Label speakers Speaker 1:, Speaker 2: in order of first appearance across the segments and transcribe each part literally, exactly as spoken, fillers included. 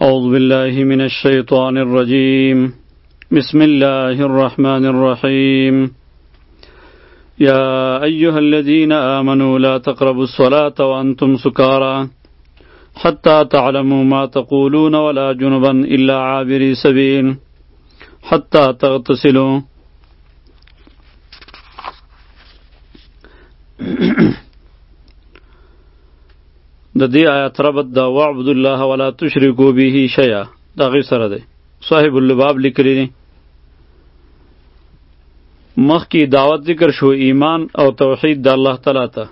Speaker 1: أعوذ بالله من الشيطان الرجيم بسم الله الرحمن الرحيم يا أيها الذين آمنوا لا تقربوا الصلاة وأنتم سكارى حتى تعلموا ما تقولون ولا جنبا إلا عابري سبيل حتى تغتسلوا د دې آیات ربط دا وعبد الله ولا تشركوا به شيئا دا غي سره دی صاحب اللباب لیکلی دی مخکې دعوت ذکر شو ایمان او توحید د الله تعالی ته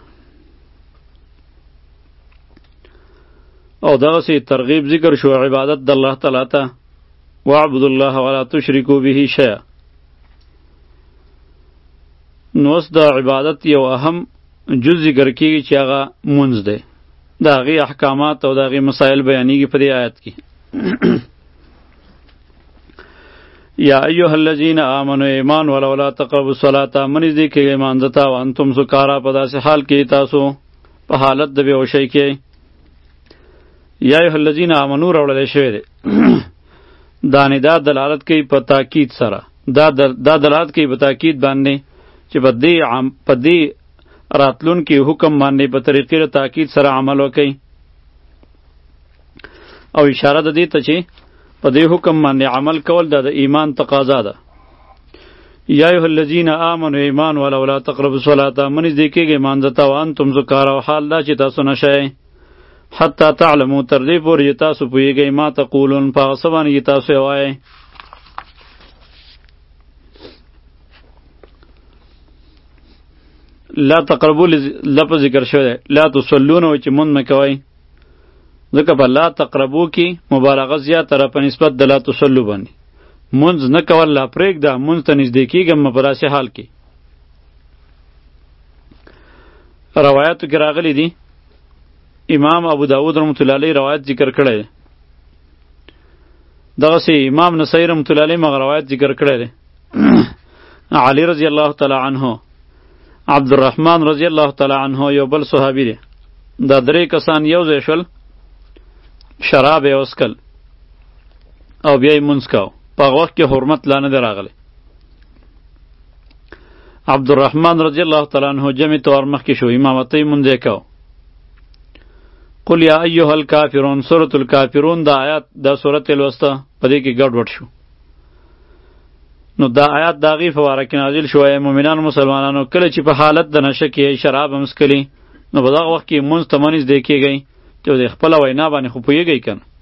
Speaker 1: او دغسې ترغیب ذکر شو عبادت د الله تعالی ته وعبد الله ولا تشركوا به شيئا نو اوس د عبادت یو اهم جز ذکر کیږي چې هغه مونځ دی دا غي احکامات او دا غي مسائل بیانیږي په دې آیت کې یا ایها الذین آمنوا ایمان ولا تقربوا الصلاة من دې کې ایمان دتا او انتم سکارا په داسې حال کې تاسو په حالت د بیهوشۍ کې یا ایها الذین آمنوا راوړل شوی دی دا ندا دلالت کوي په تاکید سره دا دا دلالت کوي په تاکید باندې چې په دې عام په دې راتلون کې حکم باندې په طریقې د تاکید سره عمل وکړي او اشاره ده دې ته چې په دې حکم باندې عمل کول د ایمان تقاضا ده یا ایها الذین آمنوا ایمان ولا تقربوا الصلاة من دې کې ایمان دتا او انتم سکارا او حال دا چې تاسو نشئ حتی تعلموا تر دې پورې تاسو پوهیږئ ما تقولون په هغه څه باندې تاسو وایئ لا تقربو لفظ ذکر شوی دی لا تصلون و چې مونږ نه کوئ ځکه په لا تقربو کې مبالغه زیاته را په نسبت د لا تصلو باندې مونځ نه کول لا پرېږده مونځ ته نږدې کېږم په داسې حال کې روایاتو کې راغلی دي امام ابو داود رحمت الله علیه روایت ذکر کړی دی دغسې امام نسائی رحمت الله علیه مغه روایت ذکر کړی دی علی رضی الله تعالی عنه عبدالرحمن رضی الله تعالی عنه یو بل صحابی دی دا درې کسان یو ځای شول شراب یې وڅښل او بیا یې مونځ کاو په هغه وخت کې حرمت لا نه دی راغلی عبدالرحمن رضی الله تعالی عنه جمع طور مخکې شو امامت یې مونځ یې کاو قل یا ایها الکافرون سورة الکافرون دا آیات دا سورت یې لوسته په دې کې ګډوډ شو نو دا آیات دا غی فواره کې نازل شو ای مؤمنانو مسلمانانو کله چې په حالت د نشه کې شراب هم څکلي نو په دغه وخت کې مونځ ته مه نږدې کېږئ چې د خپله وینا باندې خو پوهېږئ که نه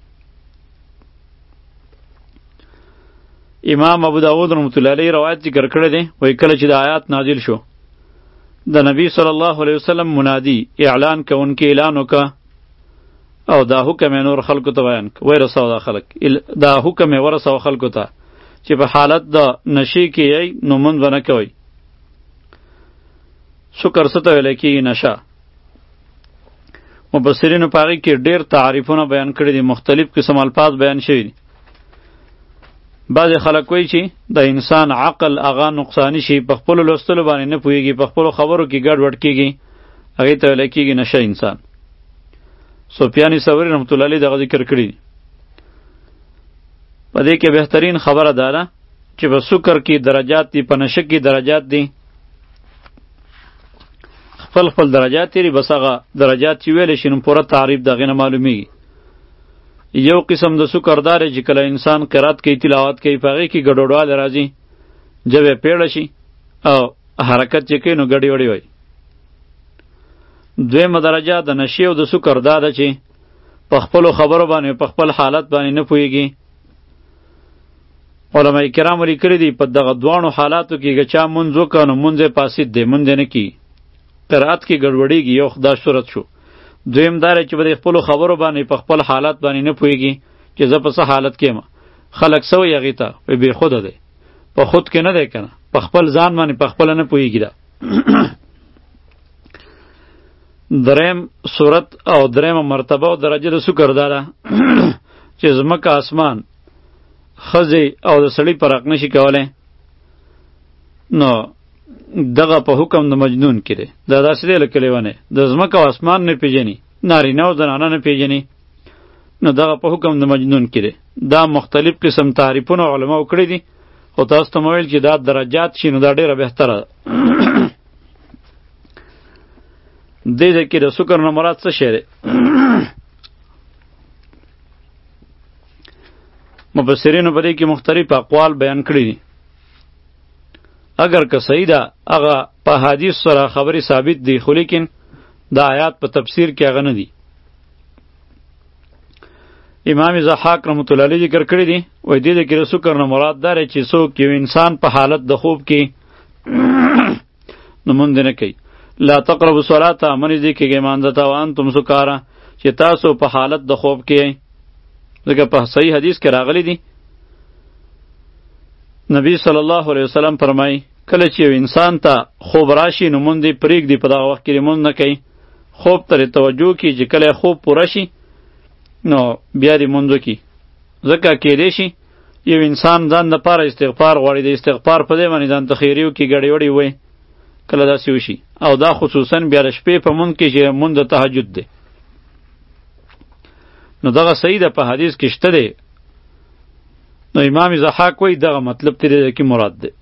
Speaker 1: امام ابو داود رحمت الله علیه روایت ذکر کړی دی وایي کله چې د آیات نازل شو د نبی صلی الله علیه وسلم منادي اعلان کوونکي اعلان وکړه او دا حکم یې نور خلکو ته بیان کړه ورسوه دا خلک دا حکم یې ورسوه خلکو ته چې په حالت د نشې کې یی نو مونځ به نه کوئ سکر څه ته ویلی کېږي نشه مبصرینو په هغې کې ډېر تعریفونه بیان کړي دي مختلف قسم الفاظ بیان شوي دي بعضې خلک وایي چې د انسان عقل هغه نقصاني شي په خپلو لوستلو باندې نه پوهېږي په خپلو خبرو کې ګډوډ کېږي هغې ته ویلی کېږي نشه انسان سفیان ثوری رحمت الله علیه دغه ذکر کړي دي په دې کې بهترین خبره دا ده چې په سکر کې درجات دي په نشه کې درجات دي خپل خپل درجات لري بس هغه درجات چې ویلی شي نو پوره تعریف د هغې نه معلومیږي یو قسم د سکر دا دی چې کله انسان قرات کوي تلاوت کوي په هغې کې ګډوډوالی راځي ژبه پیړه شي او حرکت چې کوي نو ګډې وډې وایي دویمه درجه د نشې او د سکر دا ده چې په خپلو خبرو باندې په خپل حالت باندې نه پوهېږي علماء کرام لیکلي دي په دغه دواړو حالاتو کې که چا مونځ وکړه نو مونځ یې فاسد دی مونځ یې نه کیږي قرات کې ګډوډېږي یو دا صورت شو دویم دا دی چې په خپلو خبرو باندې په خپل حالت باندې نه پوهېږي چې زه په څه حالت کې یم خلک څه وایي هغې ته وایي بېخوده دی په خود کې نه دی که نه په خپل ځان باندې په خپله نه پوهېږي دا دریم صورت او دریمه مرتبه او درجه د سکر دا ده چې ځمکه اسمان خزی او د سړی پرق نشي کولی نو دغه په حکم د مجنون کې دی دا داسې دی لکه لیونی د ځمکه او اسمان نه پیژني نارینه او زنانه نه پیژني نو دغه په حکم د مجنون کې دی. دا مختلف قسم تعریفونه علماو کړي دي، خو تاسو ته مو ویل چې دا درجات شي نو دا ډېره بهتره ده. دې ځای کې د سکر نه مراد څه شی دی؟ مفسرینو په دې کې مختلف اقوال بیان کړي دي. اگر که صحیح ده هغه په حدیث سره خبرې ثابت دي، خو لیکن دا آیات په تفسیر کې هغه نه دي. امام ضحاک رحمت الله علیه ذکر کړی دی، وایي دې کې د سکر نه مراد دا دی چې څوک یو انسان په حالت د خوب کې لمونځ نه کوي. لا تقربوا الصلاة من دې کېږئ مانځه ته وانتم سکارا، چې تاسو په حالت د خوب کې یئ. ځکه په صحیح حدیث کې راغلی دی، نبی صلی الله علیه وسلم فرمایي کله چې یو انسان ته خوب راشي نو مونږ دې پرېږدي په دغه وخت کې لمونځ نه کوي. خوب ته توجه کړي چې کله خوب پوره شي نو بیا دې مونځ وکړي. ځکه کیدای شي یو انسان ځان دپاره استغفار غواړي، د استغفار په ځای باندې ځان ته خیري وکړي، ګډې وډې ووایي، کله داسې وشي. او دا خصوصا بیا د شپې په مونځ کې چې مونځ د تهجد دی. نو دغه صحیح ده، په حدیث کې شته دی. نو امام ضحاک وایي دغه مطلب ترې کې مراد دی.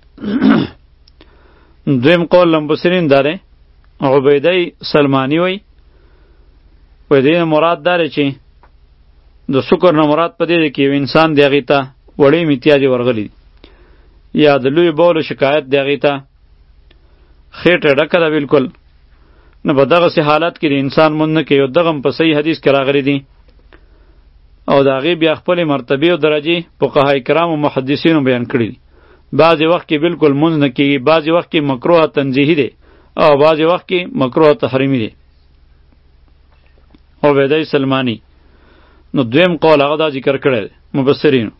Speaker 1: دویم قول لمبسرین داره، عبیدی سلمانی وایي وایي دې مراد داره چې د سکر نه مراد په دې دی چې یو انسان د هغې ته وړې میتیازې ورغلي دي، یا د لوی بولو شکایت د هغې ته خېټه ډکه ده بلکل، نو په دغسې حالت کې د انسان مونځ نه کوي. او دغه هم په صحیح حدیث کې راغلی دي. او د هغې بیا خپلې مرتبې او درجې فقهای کرام او محدثینو بیان کړي دي. بعضې وخت کې بلکل مونځ نه کېږي، بعضې وخت کې مکروه تنزیهي دی، او بعضې وخت کې مکروه تحریمي دی. عبیده سلمانی نو دویم قول هغه دا ذکر کړی دی مبصرینو.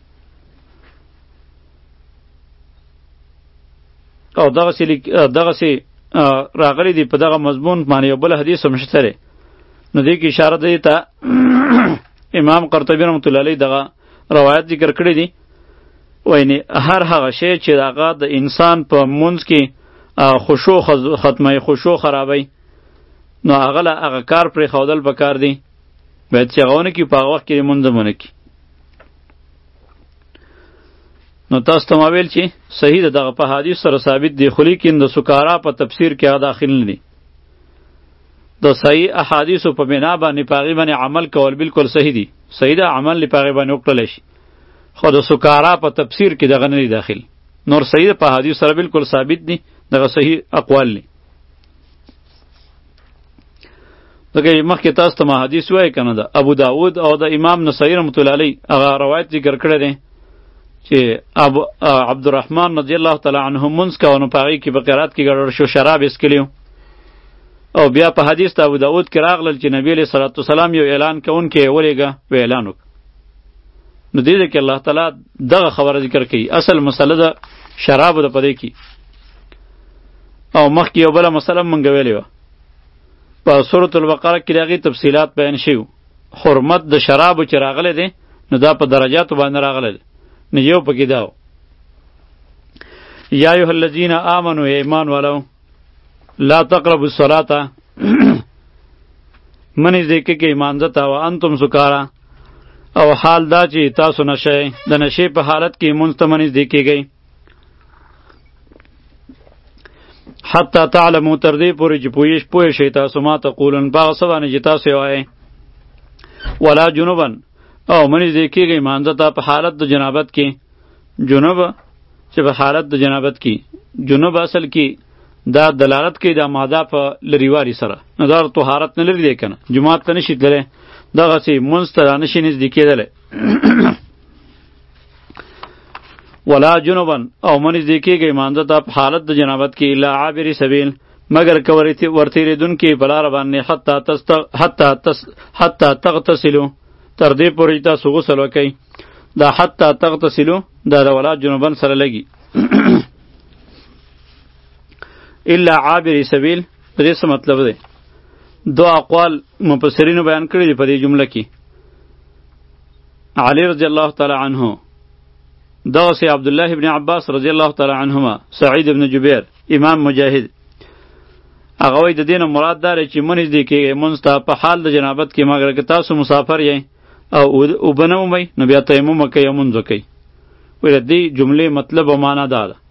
Speaker 1: او دغسې دغسې راغلی دی په دغه مضمون باندې یو بل حدیث هم شته دی. نو دې کې اشاره دی ته امام قرطبي رحمت الله علیه دغه روایت ذکر کړی دی. ویني هر هغه شی چې هغه د انسان په مونځ کې خشوع ختموي، خشوع خرابوي، نو هغه له هغه کار پرېښودل پکار دی. باید چې هغه ونه کړي، په هغه وخت کې لمونځ هم ونه کړي. نو تاسو ته ما ویل چې صحیح ده، دغه په حدیث سره ثابت دی، خو لیکن د سکارا په تفسیر کې هغه داخل نه دی. د صحیح احادیثو په بنا باندې په هغې باندې عمل کول بالکل صحیح دی، صحیح ده، عمل په هغې باندې وکړلی شي، خو د سکارا په تفسیر کې دغه نه دی داخل. نور صحیح ده، په حدیث سره بالکل ثابت دی، دغه صحیح اقوال دی. دغه مخکې تاسو ته ما حدیث وایي که نه ده، ابو داود او د امام نسائی رحمت الله علیه هغه روایت ذکر کړی دی چې ابو عبدالرحمن رضی الله تعالی عنه مونځ کوه، نو په هغې کې په قرات کې ګډوډ شو، شراب یې څښلي. او بیا په حدیث د ابو داود کې راغلل چې نبی علیه صلات وسلام یو اعلان کوونکی یې ولېږه و اعلان وکړه. نو دې کې الله تعالی دغه خبره ذکر کوي، اصل مسله د شرابو ده په دې کې. او مخکې یو بله مسله مونږ ویلې وه، په سورة البقره کې د هغې تفصیلات بیان شوي. حرمت د شرابو چې راغلی دی نو دا په درجاتو باندې راغلی دی. نو یو پکې دا و، یا ایها الذین آمنوا، ایمان والو، لا تقربوا الصلاة منځ دې کېږئ مانځه ته، وانتم سکارا، او حال دا چې تاسو نشئ، د نشې په حالت کې مونځ ته منځ دې کېږئ. حتی تعلموا، تر دې پورې چې پوه پوه شئ تاسو ما تقولون، په هغه څه باندې چې تاسو یې وایئ. ولا جنوبا، او منځ دې کېږئ مانځه ته په حالت د جنابت کې. جنوب چې په حالت د جنابت کې، جنوب اصل کې دا دلالت کوي دا ماده په لرېوالي سره، نو دا طهارت نه لري دی که نه، جومات ته نشي تللی، دغسې مونځ ته رانشي نږدې کېدلی. ولا جنوبا، او منځ دې کېږئ مانځه ته په حالت د جنابت کې، الا عابري سبیل، مګر که ورتېرېدونکي په لاره باندې، حتی تغتسلو، تر دې پورې تاسو غسل وکئ. دا حتی تغتسلو دا د ولا جنوبا سره لګي. الا عابري سبیل، په دې څه مطلب دی؟ دو اقوال مفسرینو بیان کړي دي په دې جمله کې. علی رضی الله تعالی عنه، دغسې عبدالله ابن عباس رضی الله تعالی عنهما، سعید ابن جبیر، امام مجاهد، هغه وایي د دې نه مراد دا دی چې منځ دې کېږئ مونځ ته په حال د جنابت کې، مګر که تاسو مسافر یئ او اوبه نه ومئ نو بیا تیمم وکئ او مونځ وکئ. وایي د دې جملې مطلب او معنا دا ده.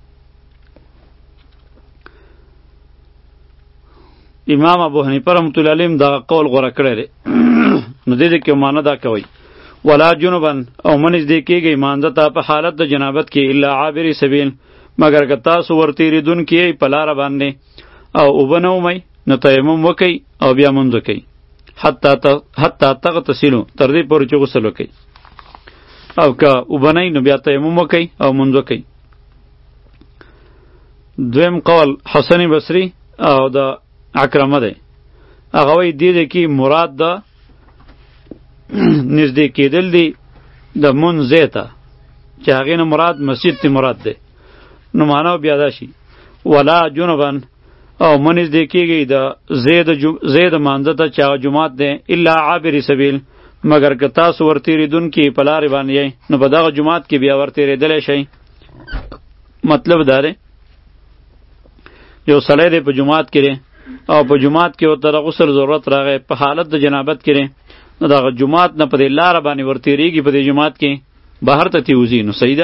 Speaker 1: امام ابو حنیفه رحمت الله علیه دغه قول غوره کړی دی. نو دې دې کې معنا دا کوي ولا جنبن او منځ دې کېږئ مانځه ته په حالت د جنابت کې الا عابر سبیل مگر که تاسو ورتېرېدونکي په لاره باندې او اوبه نه ومئ نو تیمم وکئ او بیا مونځ وکئ حتی تغتسلو تر دې پورې چې غسل وکئ او که اوبه نه نو بیا تیمم وکئ او مونځ وکئ. دویم قول حسن بصری او د اکرمه دی. هغه وایي دې دې کې مراد د نږدې کېدل دی د مونځ ځای ته چې هغې نه مراد مسجد تی مراد دی. نو معنا بیا دا شي ولا جنبن او منځ دې کېږي د ځای د مانځه ته چې هغه جومات دی الا عابر سبیل مگر که تاسو ورتېرېدونکي په لارې باندې یئ نو په دغه جومات کې بیا ورتېرېدلی شئ. مطلب دا دی یو سړی دی په جومات کې دی او په جومات کې ورته د غسل ضرورت راغی په حالت د جنابت کې دی نو دغه جومات نه په دې لاره باندې ورتېرېږي په دې جومات کې بهر ته تې وځي نو صحیح ده.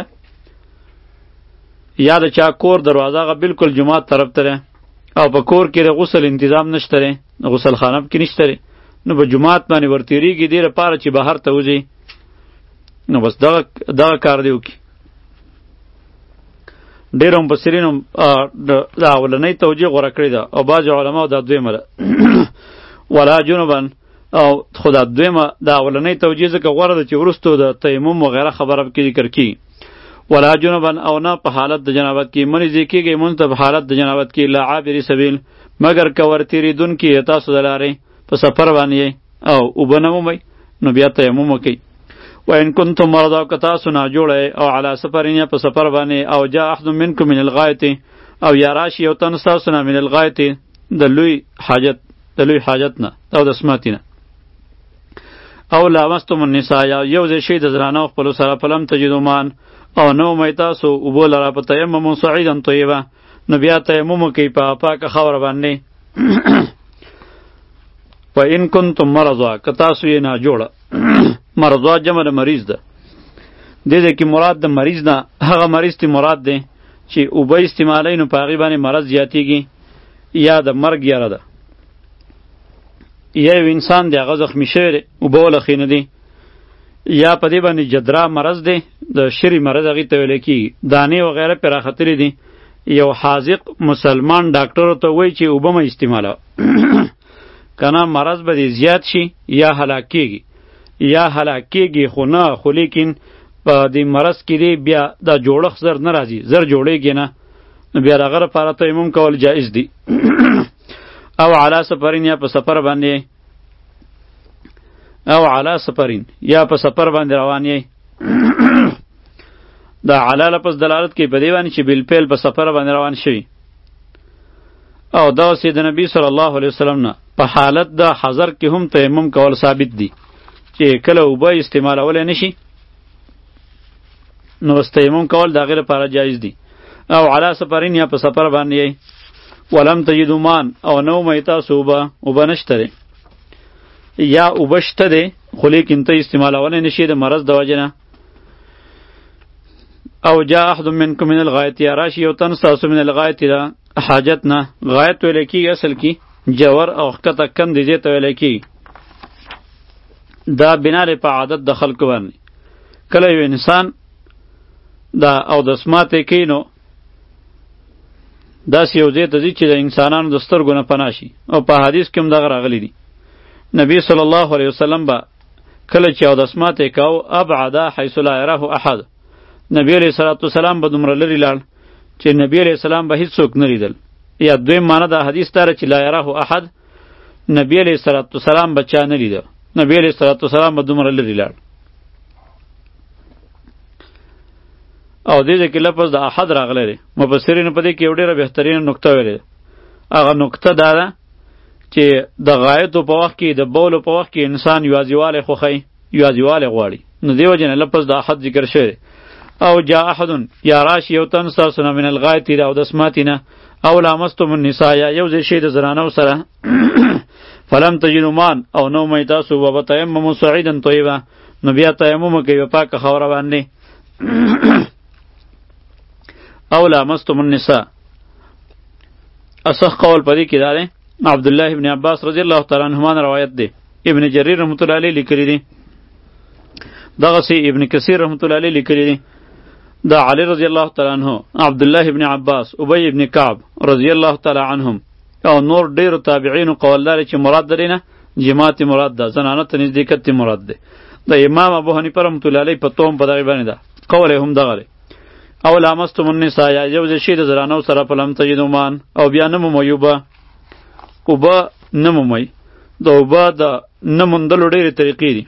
Speaker 1: یا د چا کور دروازه هغه بالکل جومات طرف ته ده او په کور کې د غسل انتظام نشته دی غسل خانه کې نشته دی نو په جومات باندې ورتېرېږي دې لپاره چې بهر ته وځي نو بس دغه دغه کار دی وکړي. ډېرو مفسرینو دا اولنۍ توجیه غوره کړې ده او بعضې علماو دا دویمه ده ولا جنبن او خو دا دویمه دا اولنۍ توجیه ځکه غوره ده چې وروستو د تیمم وغیره خبره پکې ذکر کړي. ولا جنبن او نه په حالت د جنابت کې منځ دې کېږئ مونځ ته په حالت د جنابت کې لا عابر سبیل مگر که ورتېرېدونکي تاسو د لارې په سفر باندې او اوبه نه ومئ نو بیا تیمم وکئ. وان کنتم مرضا که تاسو ناجوړه او علی سفرین یا په سفر باندې او جاء احد منکم من الغایط او یا راشي یو تن ستاسو نه من الغایط د لوی حاجت د لوی حاجت نه او د سماتی نه او لامستم النساء یو ځای شي د زنانو خپلو سره فلم تجدوا مان او نو مئ تاسو اوبو لره په تیمم صعیدا طیبه نو بیا تیمم وکئ په پاکه خاوره باندې. و ان کنتم مرضا که تاسو یې ناجوړه مرضا جمع د مریض ده. دې دې کې مراد د مریض نه هغه مریض تی مراد دی چې اوبه استعمالوي نو په هغې باندې مرض زیاتېږي یا د مرګ یاره ده یا یو انسان دی هغه زخمي شوی دی اوبه ولخې نه دي یا په دې باندې جدرا مرض دی د شری مرض هغې ته ویلی کېږي دانې وغیره پرې راختلي دي یو حاذق مسلمان ډاکټرو ته وایي چې اوبه مه استعمالوه که نه مرض به دې زیات شي یا هلاک کېږي یا هلاک کېږي خو نه خو لیکن په دې مرض کې دی بیا دا جوړښت زر نه راځي زر جوړېږي نه نو بیا د هغه لپاره تیمم کول جایز دي. او علی سفرین یا په سفر باندې او علی سفرین یا په سفر باندې روان یې دا علی لپس دلالت کوي په دې باندې چې بالفعل په سفر باندې روان شوي او دغسې د نبی صلی الله علیه وسلم نه په حالت د حضر کې هم تیمم کول ثابت دي چې کله اوبه استعمالولی نشي نو بس تیمم کول د هغې لپاره جایز دي. او علی سفرین یا په سفر باندې یې ولم تجدوا مان او نو مئ تاسو اوبه اوبه نشته دی یا اوبه شته دی خو لیکن ته استعمالولی نشي د مرض د وجې نه. او جاء احد منکم من الغایط یا راشي یو تن ستاسو من الغایط ده حاجت نه غایط ویلی کېږي اصل کې جوور او ښکته کندې دې ته ویلی کېږي دا بنا دی په عادت د خلکو باندې کله یو انسان دا او د سماتی کوي نو داسې یو ځای ته ځي چې د انسانانو د سترګو نه پناه شي او په حدیث کې هم دغه راغلی دي نبی صلی الله علیه وسلم به کله چې او د سماتی کوو ابعده حیث لا یراه احد نبی علیه صلات وسلام به دومره لرې لاړ چې نبی علیه السلام به هیڅوک نه لیدل یا دویم معنی د حدیث داره چې لا یراه احد نبی علیه صلات وسلام به چا نه لیده نبی علیه صلات وسلام به دومره لرې لاړ. او دې ځای کې لفظ د احد راغلی دی مفسرینو په دې کې یو ډېره بهترینه نکته ویلې ده هغه نکته دا ده چې د غایطو په وخت کې د بولو په وخت کې انسان یوازیوالی خوښوي یوازیوالی غواړي نو دې وجې نه لفظ د احد ذکر شوی دی. او جاء احد یا راشي یو تن ستاسو نه من الغایط او د سماتي نه او لامستم النساء یا یو ځای شي د زنانو سره فلم تجدوا مان او نو مئ تاسو وبتیمموا صعیدا طیبا نو بیا تیمم کوي په پاکه خاوره باندې. او لامستم النساء اصح قول پدې کې دا دی عبد الله ابن عباس رضی الله تعالی عنهما روایت دی. ابن جریر رحمت الله علیه لیکلی دی. دغه سی ابن کثیر رحمت الله علیه لیکلی دی. دا علی رضی الله تعالی عنہ، عبد الله ابن عباس، ابی ابن کعب رضی الله تعالی عنهم او نور ډیرو تابعین قولدار چې مراد درینه جماعت مراد ده، زنانه ته نزدېکت مراد ده. د امام ابو حنیفه رحمت الله علیه په توم په دغه باندې ده قول هم دغه دی. او لامستم النساء یا یو ځای د زرانو سره په لم تجدوا مان او بیا نه مویوبه اوبه نه مومی د اوبه د نه موندلو ډېرې طریقې دي.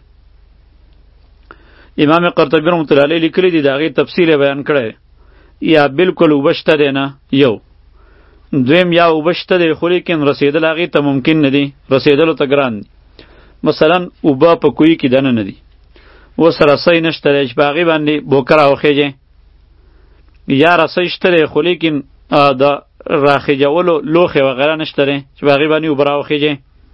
Speaker 1: امام قرطبی رحمت الله علیه لیکلی دی د هغې تفصیل بیان کړی یا بالکل اوبه شته دی نه یو، دویم یا اوبه شته دی خو لیکن رسېدل هغې ته ممکن نه دي، رسېدلو ته ګران دي. مثلا اوبه په کوهي کې دننه نه دي، اوس رسۍ نشته دی چې په هغې باندې بوکه راوخېږي، یا رسۍ شته دی خو لیکن د راخېجولو لوښې وغیره نشته دی چې په هغې باندې اوبه راوخېږي.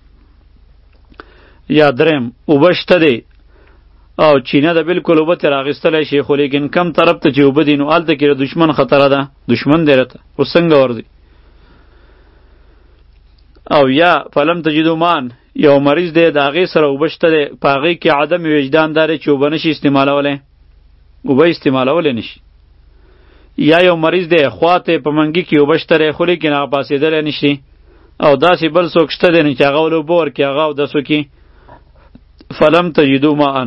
Speaker 1: یا دریم اوبه شته دی او چینه د بالکل اوبه ترې راغېستلی شي خو لیکن کم طرف ته چې اوبه دي نو هلته کې د دشمن خطره ده، دشمن دی راته اوس څنګه ورځي. او یا فلم تجدوا مان یو مریض دی د هغې سره اوبه شته دی په هغې کې عدم وجدان دا دی چې اوبه نشي استعمالولی، اوبه استعمالولی نشي. یا یو مریض دی خواته په منګي کې اوبه شته دی خو لیکن هغه پاسېدلی نشي او داسې بل څوک شته دی نه چې هغه ول اوبه ورکړي هغه اودس وکړي. فلم تجدوا ماء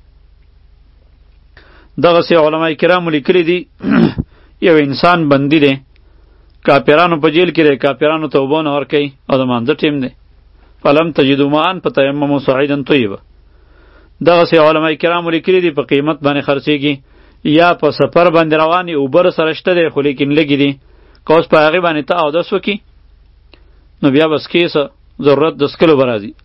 Speaker 1: دغسې علما کرامو لیکلی دي یو انسان بندي دی کافرانو په جیل کې دی، کافرانو ته اوبه نه ورکوي او د مانځه ټیم دی. فلم تجدوا ماء فتیمموا صعیدا طیبا دغسې علما کرامو لیکلی دي په قیمت باندې خرڅېږي. یا په سفر باندې روان یې اوبه سره شته دی خو لیکن لږې دي که اوس په هغې باندې ته اودس وکړي نو بیا بس کې څه ضرورت د څکلو به راځي.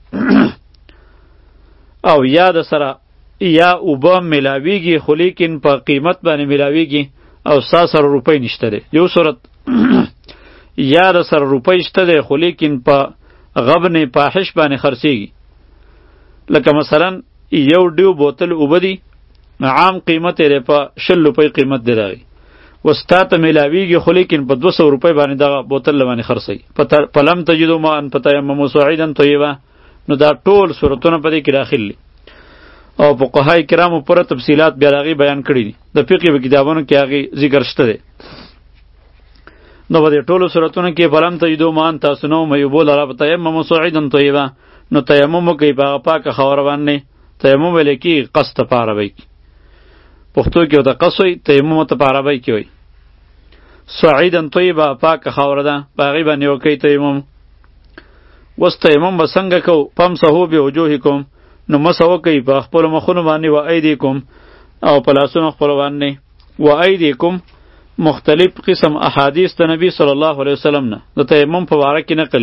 Speaker 1: او یا د سره یا اوبه میلاویږي خو لیکن په قیمت باندې میلاویږي او ستا سره روپۍ نشته دی یو صورت. یا د سره روپۍ شته دی خو لیکن په غبن فاحش باندې خرڅېږي، لکه مثلا یو ډیو بوتل اوبه دي عام قیمت یې په شل روپۍ قیمت دی راغی وستا ته میلاویږي خو لیکن په دوه سوه روپۍ باندې دغه بوتل باندې خرڅوي. فلم تجدوا ماء فتیمموا صعیدا طیبا نو دا ټول صورتونه په دې کې داخل دي او فقهای کرامو پوره تفصیلات بیا د هغې بیان کړي دي، د فقې په کتابونو کې هغې ذکر شته دی. نو په دې ټولو صورتونو کې فلم تجدوا ماء تاسو نه وموئ اوبو لره فتیمموا صعیدا طیبا نو تیمم وکئ په هغه پاکه خاوره باندې. تیمم ویلی کېږي قصد ته په عربۍ کې، پښتو کې ورته قص وایي، تیمم ورته په عربۍ کې وایي. صعیدا طیبا پاکه خاوره ده په هغې باندې وکئ تیمم. اوس تیمم به څنګه کوو؟ فامسحوا بوجوهکم نو مسح وکئ په خپلو مخونو باندې و ایدیکم او په لاسونو خپلو باندې. و ایدیکم مختلف قسم احادیث د نبی صلی الله علیه وسلم نه د تیمم په باره کې نقل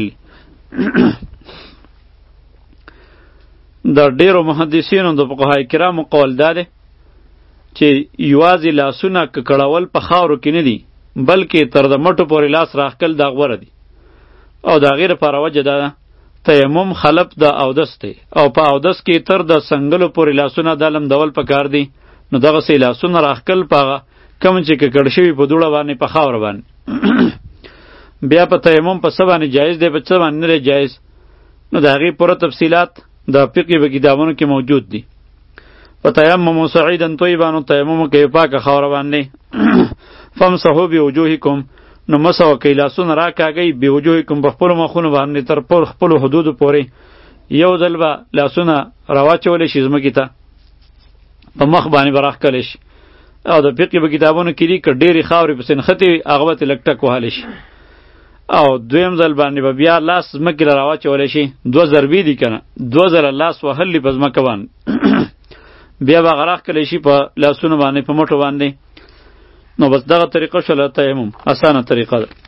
Speaker 1: د ډیرو محدثینو د فقهای کرامو قول دا دی چې یوازې لاسونه ککړول په خاورو کې نه دي بلکې تر د مټو پورې لاس راښکل دا غوره دي او د هغې دپاره وجه دا ده تیمم خلف د اودس دی او په اودس کې تر د سنګلو پورې لاسونه دا لمدول پکار دي. نو دغسې لاسونه راښکل په هغه کوم چې ککړ شوي په دوړه باندې په خاوره باندې. بیا په تیمم په څه باندې جایز دی په څه باندې نه دی جایز نو د هغې پوره تفصیلات د فقې په کتابونو کې موجود دي. فتیمموا صعیدا طیبا نو تیمم کوي پاکه خاوره باندې. فامسحوا بوجوهکم نو مسح وکئ لاسونه راکاږئ بوجوهکم په خپلو مخونو باندې تر خپلو حدودو پورې. یو ځل به لاسونه راواچولی شي ځمکې ته په مخ باندې به راښکلی شي او د فقې په کتابونو کې دي که ډېرې خاورې پسې نښتې وي هغه به ترې لږ ټک وهلی شي او دویم ځل باندې به بیا لاس ځمکې له راواچولی شي. دوه ضربې دي که نه دوه ځله لاس وهلی په ځمکه باندې بیا به هغه راښکلی شي په لاسونو باندې په مټو باندې. نو بس دغه طریقه شوله تیمم اسانه طریقه ده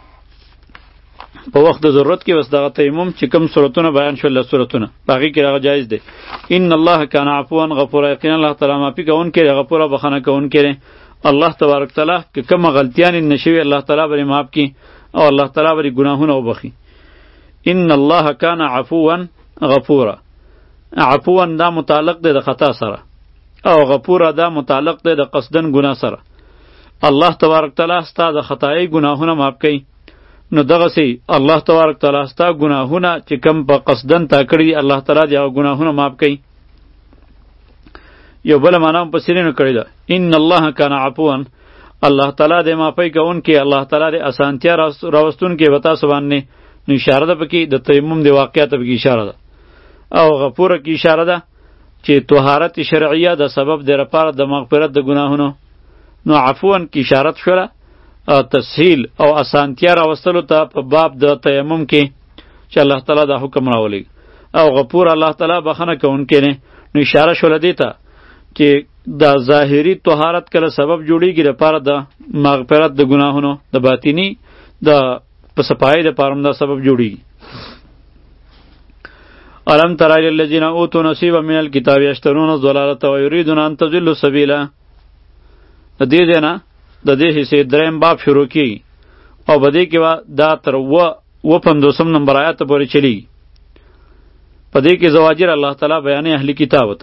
Speaker 1: په وخت د ضرورت کې. بس دغه تیمم چې کوم صورتونه بیان شول صورتونه په هغې کې هغه جایز دی. ان الله کان عفوا غفورا یقینا الله تعالی معافي کوونکی دی غفوره بخښنه کوونکی دی. الله تبارک تعالی که کومه غلطیانې نه شوي الله تعالی به معاف کړي او الله تعالی به ګناهونه وبخي. ان الله کان عفوا غفورا عفوا دا متعلق دی د خطا سره او غفور دا متعلق دی د قصدن ګناه سره. الله تبارک تعالی ستا د خطایی ګناهونه معاف کوي. نو دغسې الله تبارک تعالی ستا ګناهونه چې کم په قصدن تا کړي دي الله تعالی دې هغه ګناهونه معاف کوي. یو بله معنا هم په سیرینو کړې ده، ان الله کان عفوا، الله تعالی دې معافی کوونکی، الله تعالی دې اسانتیا راوستونکی به تاسو باندې. نو اشاره ده پکې د تیمم د واقعیت پکې اشاره ده. او غفوره کې اشاره ده چې طهارت شرعیه د سبب د لپاره د مغفرت د ګناهونو. نو عفوا کې اشارت شوله تسهیل او اسانتیا راوستلو ته په باب د تیمم کې چې الله تعالی دا حکم راولي. او غفور الله تعالی بخنه کوونکی نه. نو اشاره شوله دی ته چې د ظاهری طهارت کله سبب جوړیږي لپاره د مغفرت د ګناهونو، د باطینی د په صفای د پاره دا سبب جوړیږي. الم تر الی الذین اوتوا نصیبا من الکتاب یشترون الضلالة ویریدون ان تضلوا السبیل. د دې نه د دې حصے دریم باب شروع کی او بده کې وا دا تر و و پندوسم نمبر آیات پورې چلی. پدې کې زواجر الله تعالی بیانې اهلی کتاب ته.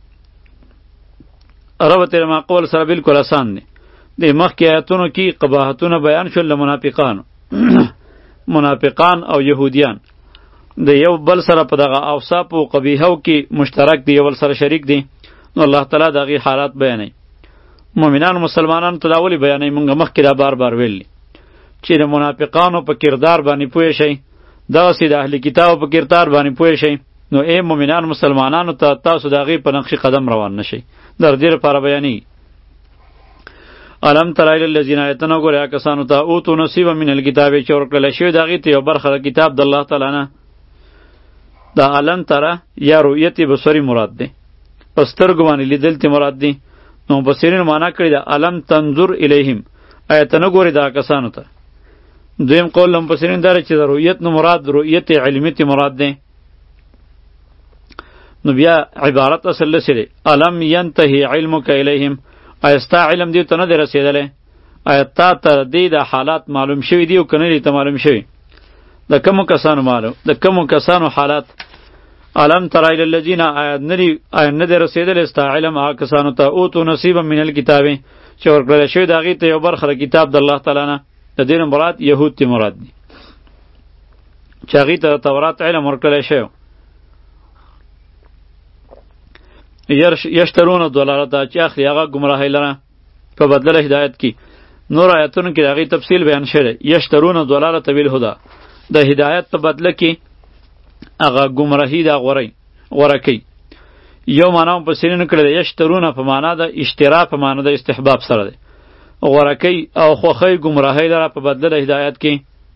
Speaker 1: عرب تیر ما قول سره بالکل آسان دی. د مخکې آیاتونو کې قباحتونه بیان شول له منافقانو منافقان او یهودیان د یو بل سره په دغه اوصاف او قبیحو کې مشترک دی، یو بل سره شریک دی. نو الله تعالی دغه حالات بیانوي. مؤمنان مسلمانانو ته دا ولې بیانوي؟ مونږ مخکې دا بار بار ویلي چې د منافقانو په کردار باندې پوه شئ، دغسې د اهل کتابو په کردار باندې پوه شئ. نو ای مؤمنان مسلمانانو ته تاسو د هغې په نقش قدم روان نشئ. در دې لپاره بیانېږي. الم تر الی الذین آیتونه وګورئ هغه کسانو ته اوتو نصیبا من الکتاب چې ورکړلی شوي د هغې ته یو برخه د کتاب د الله تعالی نه. دا الم تره یا رؤیت بصری مراد دی، په سترګو باندې لیدل تی مراد دی. نو مفسرین معنا کړی ده الم تنظر الیهم، آیت نه ګوري دا کسانو ته. دویم قول مفسرین دا چې د رؤیت نه مراد رؤیت علمی تی مراد دی. نو بیا عبارت اصل سره الم ینتهی علمک الیهم، آیستا علم دیو ته نه دی رسېدلی؟ آیا تا ته دې د حالات معلوم شوي دي او که نه دي ته معلوم شوي؟ د کومو کسانو معلوم د کومو کسانو حالات؟ علم تر الی الذین آیا نه دی رسېدلی ستا علم هغه کسانو ته اوتو نصیبا من الکتاب چې ورکړلی شوي د هغې ته یو برخه د کتاب د الله تعالی نه. د دې نه مراد یهود تی مراد دي چې هغې ته د تورات علم ورکړلی شوی. یشترون الضلالة چې اخلي هغه ګمراهۍ لره په بدله هدایت کې. نور آیاتونو کې د هغې تفصیل بیان شوی. یشترون الضلالة بالهدى، د هدایت په بدله کې هغه ګمراهي دا غوری غوره کوي. یو معنا مفسرینو کړی دی یشترونه په معنا د اشترا په معنا د استحباب سره دی، غوره کوي او خوښوي ګمراهۍ لره په بدله د هدایت کې.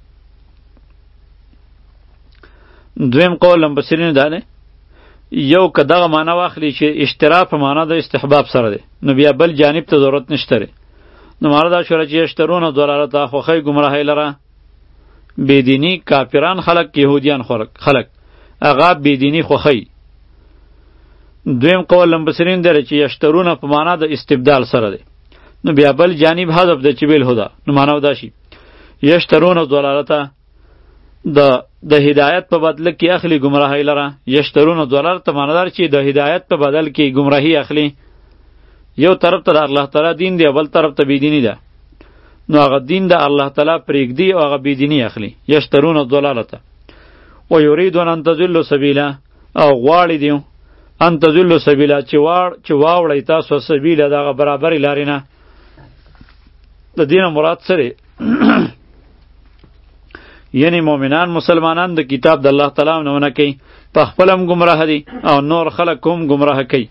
Speaker 1: دویم قول مفسرینو دا دی یو که دغه معنا واخلي چې اشترا په معنا د استحباب سره دی، نو بیا بل جانب ته ضرورت نشته دی. نو معنا دا شوله چې یشترونه ضلالته خوښوي ګمراهۍ لره. بیدینی کافران خلق، یهودیان خلق هغه بیدینی خوښوي. دویم قول مفسرین دی چې یشترونه په معنا د استبدال سره دی، نو بیا بل جانب حذف دی چې بالهدى. نو معنا دا شي یشترونه ضلالته د د هدایت په بدله کې اخلي ګمراهۍ لره. یشترونه ضلالته معنا دار چې د هدایت په بدل کې ګمراهي اخلي. یو طرف ته د الله تعالی دین دی، بل طرف ته بیدینی ده. نو هغه دین د الله تعالی پرېږدي او هغه بیدینی اخلي. یشترون الضلالة و یریدون ان تضلوا سبیلا، او غواړي دی ان تضلوا سبیلا چې واړ چې واوړی تاسو سبیلا دغه برابرې لارې نه. د دین مراد سره یعنی مؤمنان مسلمانان د کتاب د الله تعالی نه ونه کوي، په خپل هم گمراه دي او نور خلق هم گمراه کوي.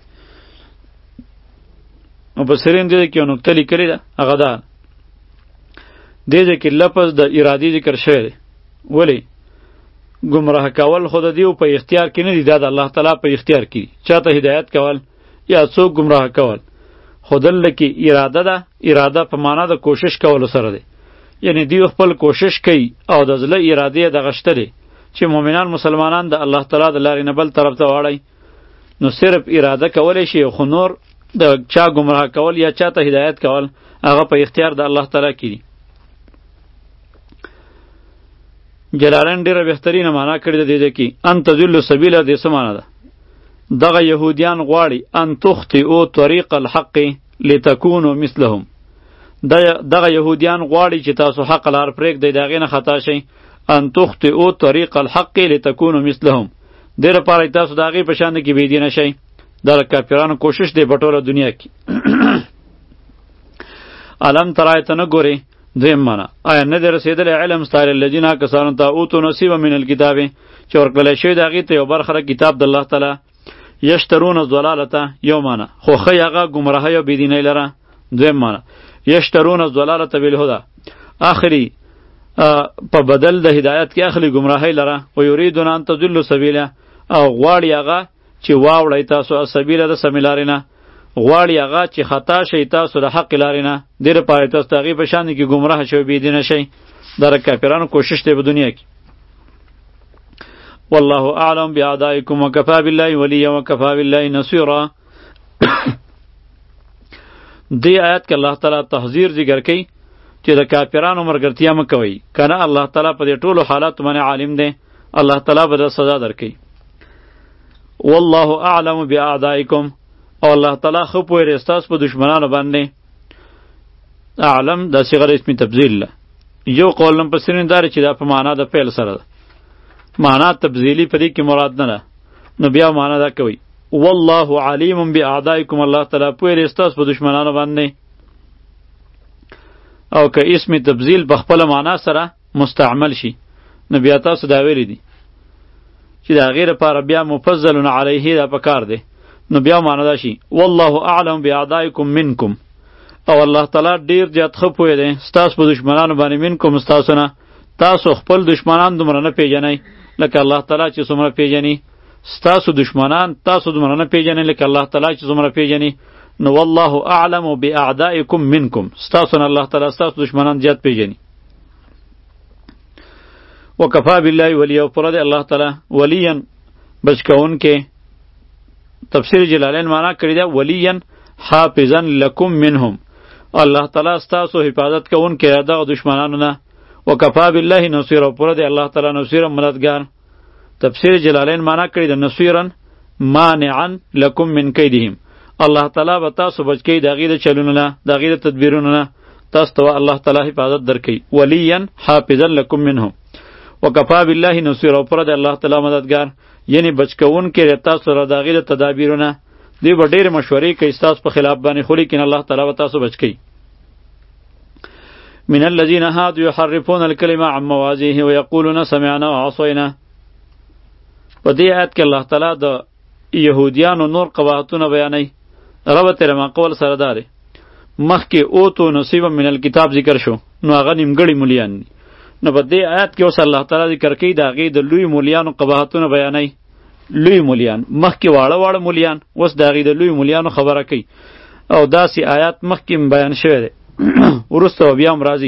Speaker 1: مفسرین دې کې یو نکته لیکلې ده، هغه ده دې کې لفظ د ارادي ذکر شوی دی. ولی گمراه کول خود دیو په اختیار کې نه دی، دا د الله تعالی په اختیار کې. چاته هدایت کول یا څوک گمراه کول خودل کې اراده ده. اراده په معنا د کوشش کولو سره دی، یعنی دیو خپل کوشش کوي او د زړه اراده یې دغه شته دی چې مؤمنان مسلمانان د الله تعالی د لارې نه بل طرف ته واړی. نو صرف اراده کولی شي، خو نور د چا گمراه کول یا چاته هدایت کول هغه په اختیار د الله تعالی کې دی. جلالین ډیره بهترینه معنا کړې ده دې کې ان تذل سبیل دې څه معنا ده؟ دغه یهودیان غواړي ان تخطئوا طریق الحق لتكونوا مثلهم. دغه یهودیان غواړي چې تاسو حق لار پرېږدئ د هغې نه خطا شئ. ان تخطئوا طریق الحق لتكونوا مثلهم، دې لپاره تاسو د هغې په شان کې بېدینه شئ. دا د کافرانو کوشش دی په ټوله دنیا کې. علم تر آیت نه ګورې. دویم معنا، آیا نه دی رسېدلی علم ستا للذین کسانو ته اوتو نصیبا من الکتاب چې ورکړلی شوی د هغې ته یو برخه کتاب د الله تعالی. یشترون الضلالته یو معنا، خوښوي هغه ګمراهۍ او بېدینۍ لره. دویم معنا، یشترون الضلالته بالهدى، اخري په بدل د هدایت کې اخلي ګمراهۍ لره. و یریدون ان تضلوا سبیله، او غواړي هغه چې واوړئ تاسو السبیله د سمې لارې نه، غواړي هغه چې خطا شئ تاسو د حق لارې نه. دې لپاره تاسو د هغې په شان کې ګمراه شئ او بېدینه شئ. دا د کافرانو کوشش دی په دنیا کې. والله اعلم باعدائکم وکفا بالله ولیا وکفا بالله نصیرا. دې آیت کې الله تعالی تحذیر ذکر کوي چې د کافرانو ملګرتیا مه کوئ، کنه الله تعالی په دې ټولو حالاتو باندې عالم دی. الله تعالی به سزا درکوي. والله اعلم باعدائکم، او الله تعالی خو پوهیږي ستاسو په دشمنانو باندې. اعلم دا صيغه اسم تبذیل ده. یو قول لم پسرین دار چې دا په معنا د فعل سره ده، معنا تبذیلی په دې کې مراد نه ده. نو بیا معنا دا کوي والله علیم باعدائکم، الله تعالی پوهیږي ستاسو په دشمنانو باندې. او که اسم تبذیل په خپل معنا سره مستعمل شي نو بیا تاسو دا ویلی دي چې دا غیر لپاره بیا مفضل علیه دا پکار دی. نو بیا معنا دا شي والله اعلم باعدائکم منکم، او الله تعالی ډیر زیات ښه پوهی دی ستاسو په دشمنانو باندې. منکم ستاسو نه، تاسو خپل دشمنان دومره نه پیژنئ لکه الله تعالی چې څومره پیژني. ستاسو دشمنان تاسو دومره نه پیژنئ لکه الله تعالی چې څومره پیژني. نو والله اعلم باعدائکم منکم، ستاسو نه الله تعالی ستاسو دشمنان زیات پیژني. وکفا بالله ولی، او پوره دی الله تعالی ولیا بچکون کې. تفسیر جلالین معنا کړی ده ولیا حافظا لکم منهم، الله تعالی ستاسو حفاظت کوون کې دغه دشمنانو نه. وکفا بالله نصیرا، پوره دی الله تعالی نصیرا مددگار. تفسیر جلالین معنا کړی ده نصیرا مانعا لکم من کیدهم، الله تعالی به تاسو بچ کوي د هغې د چلونو نه، د هغې د تدبیرونو نه. تاسو ته الله تعالی حفاظت درکوي. ولیا حافظا لکم منهم وکفا بالله نصیرا، پوره دی الله تعالی مددگار، یعنی بچ کوونکی دی تاسو سره د هغې د تدابیرو نه. دوی به ډېرې مشورې کوي ستاسو په خلاف باندې، خو لیکن الله تعالی به تاسو بچ کوي. من الذین هادوا یحرفون الکلمه عن مواضعه ویقولون سمعنا وعصینا. په دې آیت کې الله تعالی د یهودیانو نور قباحتونه بیانوي. ربط یې ما قول سره دا دی، مخکې اوتو نصیبا من الکتاب ذکر شو، نو هغه نیمګړي مولیان دي. نو په دې آیت کې اوس الله تعالی ذکر کوي د هغې د لوی مولیانو قباحتونه بیانوي. لوی مولیان مخکې واړه واړه مولیان، اوس د هغې د لوی مولیانو خبره کوي. او داسې آیات مخکې بیان شوی دی، وروسته بیا هم راځي.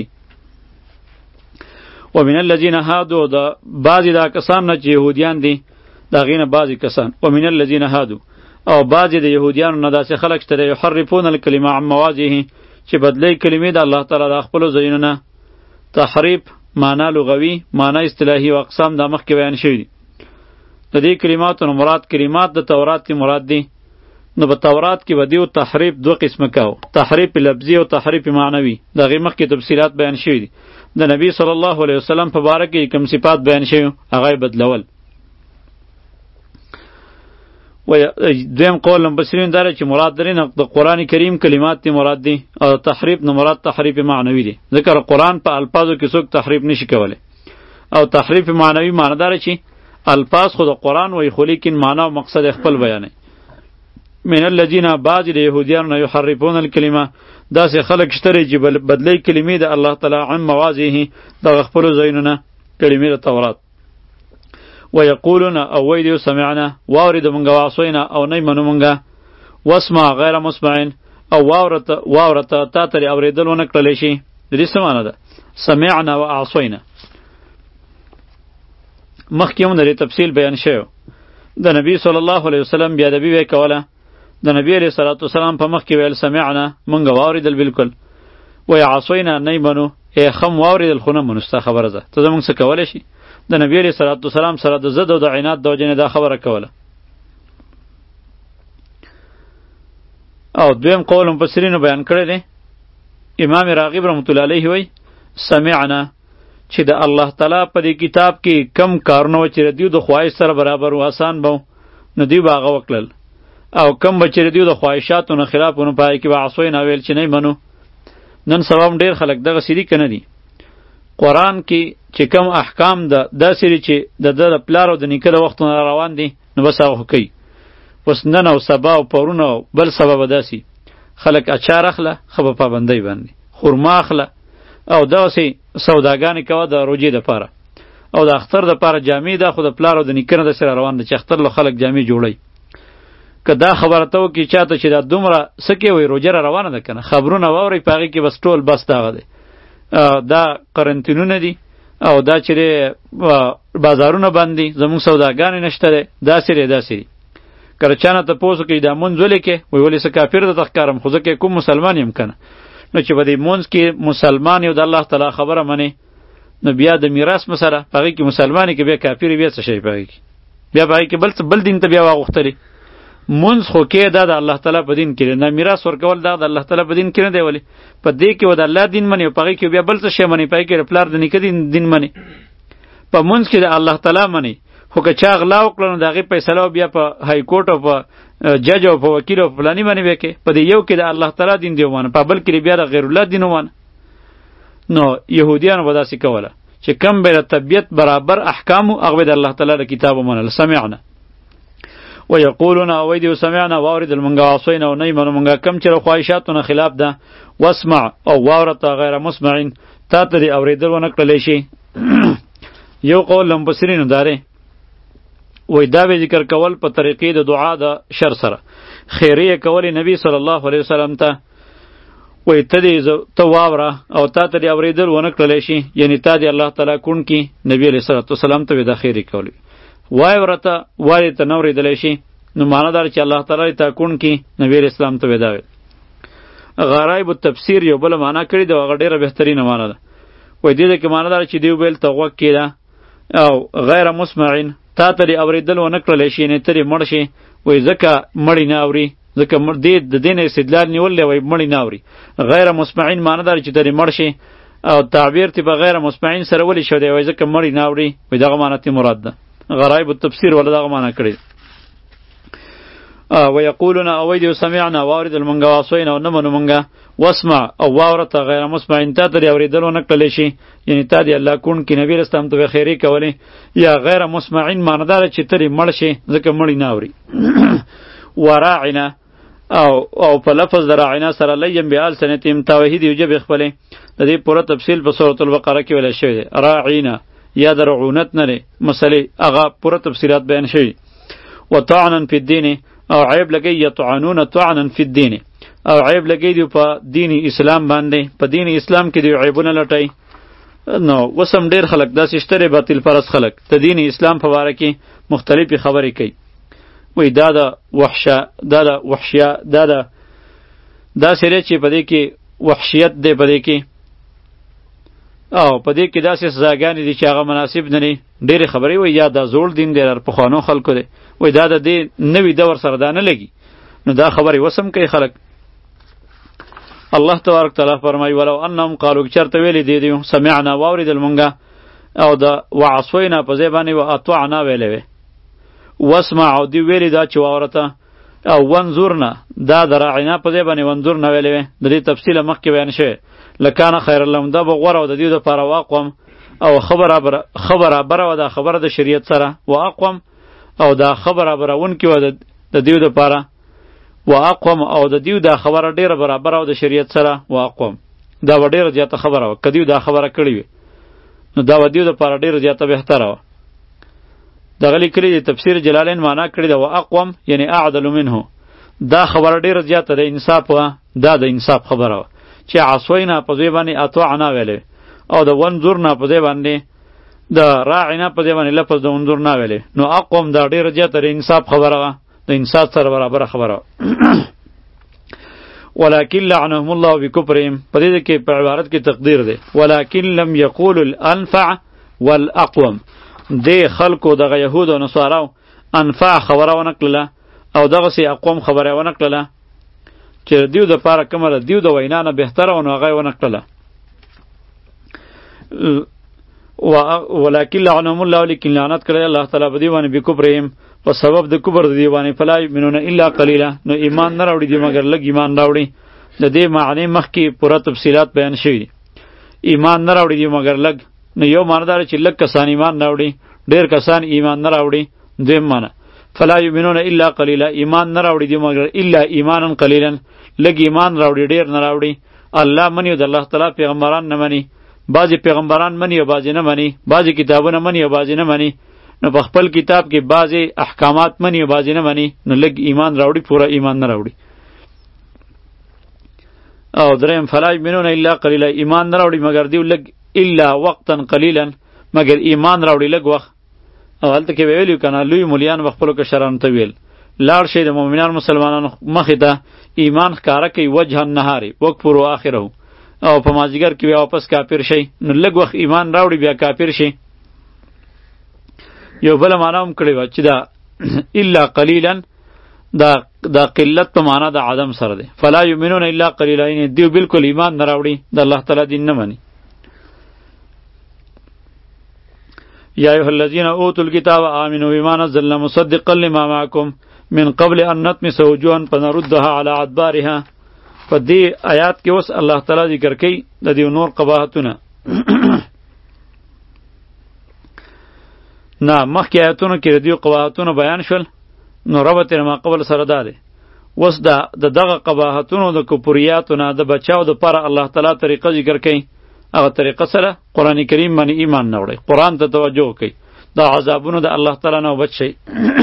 Speaker 1: ومن الذین هادو، د بعضې دا کسان نه چې یهودیان دي د هغې نه بعضې کسان. ومن الذین هادو، او بعضې د یهودیانو نه داسې خلک شته دی یحرفون الکلمه عن مواضعه، چې بدلی کلمې د الله تعالی د خپلو ځایونو نه. تحریف معنا لغوي، معنا اصطلاحي او اقسام دا مخکې بیان شوي دي. د دې کلماتو نه مراد کلمات د تورات کې مراد دي. نو په تورات کې به دیو تحریف دو قسمه کاو، تحریف لفظي او تحریف معنوي. د هغې مخکې تفصیلات بیان شوي دي. د نبی صلی الله علیه وسلم په باره کې کوم صفات بیان شوي هغه یې بدلول. و دویم قول مفسرین دا چې مراد درې نه د قرآن کریم کلمات دی مراد دي، او تحریف نه مراد تحریف معنوي دی. ځکه قرآن په الفاظو کې څوک تحریف نشي کولی. او تحریف معنوي معنی دار چې الفاظ خود قرآن وی خو لیکن معنا او مقصد خپل بیانوي. من الذین، بعض د یهودیانو نه یحرفون الکلمه، داسې خلک شته چې بدلی کلمې د الله تعالی عن مواضعه، دغه خپلو ځایونو نه کلمې د تورات. ویقولون، او وی دیو سمعنا، واورېده مونږه، وعصینا، او نه منو مونږه. واسمع غیر مسمعین، او واورته واورته تا ترې اورېدل ونه کړلی شي. د دې څه معنی ده؟ سمعنا و اعصینا. مخکې هم د دې تفصیل بیان شوی. د نبی صلی الله علیه وسلم بیادبي به یې کوله. د نبی علیه صلوات وسلام په مخ کې ویل سمعنا، مونږ واورېدل بالکل. وی عصینا، نه منو. ای خم واورېدل خو نه منو، ستا خبره ده، ته زموږ څه کولی شي؟ د نبی علیه صلوات وسلام سره د ضد او د عناد د وجې نه دا خبره کوله. او دویم قول مفسرینو بیان کړی دی امام راغب رحمت الله علیه وی سمعنا چې د الله تعالی په دې کتاب کې کم کارونه و چې دیو د خواهش سره برابر و آسان بو نو دیو به هغه وکړل او کم به چې دیو د خواهشاتو نه خلاف ونه پای کې به عصوینا ویل چې نه منو. نن سبا ډیر خلک دغه سری کنه دي قرآن کې چې کم احکام ده دا سری چې د د پلار او د نیکه د وختونه روان دي نو بس هغه کوي. اوس نن او سبا او پرونه بل سبب داسي خلک اچار اخله خو پابندۍ باندې خرما اخله او داسې سوداګانې کوه د روجې دپاره او د اختر دپاره جامې ده خو د پلار او د نیکه نه داسې را روان ده چې اختر له خلک جامې جوړوي. که دا خبره ته وکړي چاته چې دا دومره څه کې وایي روژه را روانه ده که نه خبرونه واورئ په هغې کې بس ټول بس دغه دی دا قرنطینونه دي او دا چې دی بازارونه بند دي زموږ سوداګانې نشته دی داسې دی داسې دي. که چا نه تپوس وکړي دا مونځ ولې کې وایي ولې څه کافر درته ښکارم خو زه کې کوم مسلمان یم که نه نو چې په دې مونځ کې مسلمان یو د الله تعالی خبره منې نو بیا د میراث مسله په هغې کې مسلمان کې بیا کافر بیا څه شی په هغې کې بیا په هغې کې بل بل دین ته بیا واغوښتلې مونځ خو کې دا د الله تعالی په دین کې دی نه میراث ورکول دا د الله تعالی په دین کې نه دی ولې په دې کې و د الله دین منې په هغې کې بیا بل څه شی منې په هغې کې د پلار د نیکه دین دین منې په مونځ کې د الله تعالی منې خو که چا غلا وکړه نو د هغې فیصله بیا په های کورټ او په جج او په وکیل او په فلاني باندې بیا کې په دې یو کې د الله تعالی دین دی ومانه په بل کې بیا د غیر الله دین ومانه. نو یهودیانو به داسې کوله چې کم به د طبیعت برابر احکامو هغه به د الله تعالی د کتاب ومنل. سمعنا ویقولون اوی دیو سمعنا واوریدل منګه عصینا او نه منو منګه کم چې خواهشاتو نه خلاف ده واسمع او واورته غیر مسمعين تا ته دی اوریدل ونه کړلی شي. یو قول لمبسرینو داره وای دا به ذکر کول په طریقې د دعا د شر سره خیریه کول نبی صلی الله علیه وسلم ته وای ته دې ته واوره او تا ته دی اوریدل ونه کړلی شي یعنی تا دی الله تعالی کون کی نبی علیه الصلاه والسلام ته د خیری کولی وای ورته وای ته نو ریدل شي نو معنا دار چې الله تعالی ته کون کی نبی اسلام ته ودا غرایب التفسیر یو بل معنا کړی دا غ ډیره بهترینه معنا ده وای دې کې معنا دار چې دیو بیل ته وک کیدا او غیر مسمعين تا ته اوریدل ونه کړلی شي نه ترې مړ شي وای ځکه مړی نه اوري ځکه مړ دې د دین استدلال نیولې وای مړی نه اوري غیر مسمعين معنا دار چې ترې مړ شي او تعبیر تی بغیر مسمعين سره ولې شو دی وای ځکه مړی نه اوري وای دغه معنی تی مراد ده غرایب التفسیر ولا دغه معنی کړی. و یقولون اویدو سمعنا وارد المنگا واسوینا و نمنو منگا واسمع او واورتا غیر مسمعین تا تری اوریدلو نکلی شي یعنی تا دی الله کون کی نبی رستم تو خیری کولی یا غیر مسمعین ماندار چې تری مړ شي ځکه مړی نه اوري. وراعنا او او په لفظ دراعنا سره لیم بیال سنتیم توحید یو جب خپلې د دې پوره تفصیل په سورۃ البقره کې ویل شوی دی. راعینا یا درعونت نه مسلې هغه پوره تفصیلات بیان شوی. وطعنا فی الدین او عیب لګی یطعنون طعنا فی الدین او عیب لګی دی په دین اسلام باندې په دین اسلام کې دی عیبونه لټای نو وسم ډیر خلک داسې شتره باطل پرست خلک ته دین اسلام په واره کې مختلفی خبرې کوي وای دا د وحشه دا د وحشیا دا د دا سره چې په دې کې وحشیت دی په دې کې او په دې کې داسې سزاګانې دي چې هغه مناسب نه دي ډېرې خبرې وایي یا دا زوړ دین دی در پخوانو خلکو دی وایي دا د دې نوي دور سره دا نه لګي نو دا خبرې وسم کوي خلک. الله تبارک تعالی فرمایي ولو انهم قالوا چرته ویلې دی دی سمعنا واوریدل مونږه او دا وعصوینا په ځای باندې و اطعنا ویلې وی واسمع او دی ویلې دا چې واورته او وانظرنا دا دراعنا په ځای باندې وانظرنا ویلې وی د دې تفصیل مخکې بیان شوی لکان خیر لهم دا بغور او د دې لپاره واقوم او خبره بر خبره بر او دا خبره د شریعت سره واقوم او دا خبره برون کې و د دې لپاره واقوم او د دې دا خبره ډیره برابر او د شریعت سره واقوم دا ډیره زیاته خبره و کدی دا خبره کړی وي نو دا ودیو د لپاره ډیره زیاته بهتره و. دغلی کلی د تفسیر جلالین معنا کړی دا واقوم یعنی اعدل منه دا خبره ډیره زیاته د انصاف و دا د انصاف خبره و چې عصوینا په ځای باندې اطعنا ویلې او د وانظرنا په ځای باندې د راعنا په ځای باندې لفظ د وانظرنا ویلې نو اقوم دا ډیره زیاته د انصاف خبره ده د انصاف سره برابر خبره. ولکن لعنهم الله بکفرهم په دې کې په عبارت کې تقدیر ده ولکن لم یقول الانفع والاقوم دې خلکو دغه یهود او نصارو انفع خبره ونکړه او دغه سي اقوم خبره ونکړه چې دیو د پاره کومه ده دیو د وینا نه بهتره و نو هغه یې ونه کړله. ولکن لعنهم الله لیکن لعنت کړی الله تعالی په دی باندې بکفرهم په سبب د کفر د دی باندې فلا یؤمنون الا قلیلا نو ایمان نه راوړي دی مگر لږ ایمان راوړي. د دې معنی مخکې پوره تفصیلات بیان شوي دي. ایمان نه راوړي دی مگر لږ نو یو معنی داره چې لږ کسان ایمان راوړي ډېر کسان ایمان نه راوړي. دویم معنی فلا یؤمنون الا قلیلا ایمان نه راوړي دی مگر الا ایمانا قلیلا لږ ایمان راوړي ډېر نه راوړي. الله مني او د الله تعالی پیغمبران نه مني. بعضی پیغمبران منی او بعضی نه منی، بعضی کتابونه منی او بعضی نه منی. نو په خپل کتاب کې بعضی احکامات منی او بعضی نه منی، نو لږ ایمان راوړي پورا ایمان نه راوړي. او دریم فلا یؤمنون الا قلیلا ایمان نه راوړي مگر دیو لږ الا وقتا قلیلا مگر ایمان راوړي لږ وخت. او هلته کې ویلو کنه لوی مولیان و خپلو کشرانو ته ویل لاړ شئ د مؤمنان مسلمانانو مخې ته ایمان ښکاره کوي وجه النهارې وکفروا آخره او په مازدیګر کې بیا واپس کافر شي نو لږ وخت ایمان راوړي بیا کافر شي. یو بله معنا هم کړې وه چې دا الا قلیلا دا دا قلت په معنا د عدم سره دی. فلا یؤمنون الا قلیلا یعنې دیو بالکل ایمان نه راوړي د الله تعالی دین نه مني. یا ایها الذین اوتوا الکتاب آمنوا بما نزلنا مصدقا لما معکم من قبل ان نطمس وجوها فنردها على ادبارها. په دې آیات کې اوس الله تعالی ذکر کوي د دې نور قباحتونه. نه مخکې آیاتونو کې د دې قباحتونه بیان شول نو ربط یې ما قبل سره دا دی. اوس د دغه قباحتونو د کفریاتو نه د بچاو دپاره الله تعالی طریقه ذکر کوي. هغه طریقه سره قرآن کریم باندې ایمان نه وړئ، قرآن ته توجه وکئ، د عذابونو د الله تعالی نه وبچ شئ.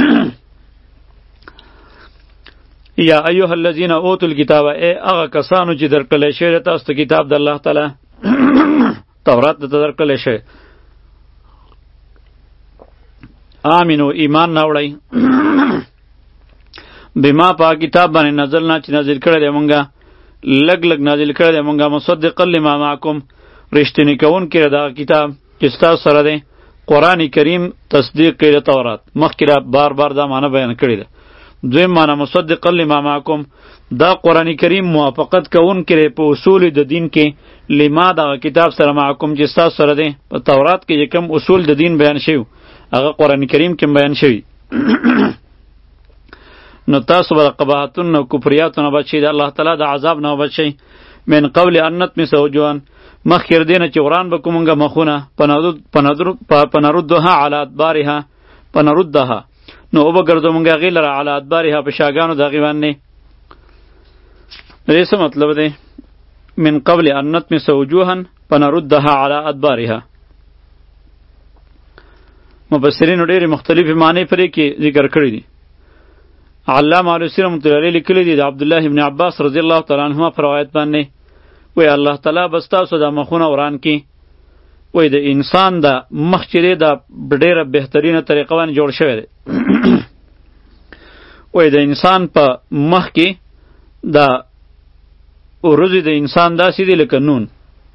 Speaker 1: یا ایها الذین اوتوا الکتاب ای هغه کسانو چې درکړلی شوی دی تاسو ته کتاب د الله تعالی تورات درته درکړلی شوی آمنو ایمان نه وړئ بما په کتاب باندې نزلنا چې نازل کړی دی مونږه لږ لږ نازل کړی دی مونږه مصدقا لما معکم رښتینی کوونکی د دغه کتاب چې ستاسو سره دی. قرآن کریم تصدیق کوي د تورات مخکې را بار بار دا معنی بیان کړې ده. دویم معنی مصدقا لما معکم دا قرآن کریم موافقت کوونکی دی په اصول د دین کې لما دغه کتاب سره معکم چې ستاسو سره دی. په تورات کې چې کوم اصول د دین بیان شوي هغه قرآن کریم کې بیان شوي. نو تاسو به د قباحتونو او کفریاتو نه بچ شئ، د الله تعالی د عذاب نه بچ شئ. من قبل ان نطمس وجوها مخکې د دې نه چې وران به کوو مونږه مخونه پنردها علی ادبارها پنردها نو وبګرځو مونږ هغې لره علی ادبارها په شاګانو د هغې باندې. د دې څه مطلب دی؟ من قبل ان نطمس وجوها پنردها علی ادبارها. مفسرینو ډېرې مختلفې معنی پرې کې ذکر کړي دي. علامه علوسی رحمة الله علیه لیکلی دی د عبدالله ابن عباس رضی الله تعالی عنهما په روایت باندې وی الله تعالی بس تاسو د مخونه وران کی. وی د انسان د مخ چې دی د ډېره بهترینه طریقه باندې جوړ شوی دی. وی د انسان په مخ کې د ورځې د انسان داسې دی لکه نون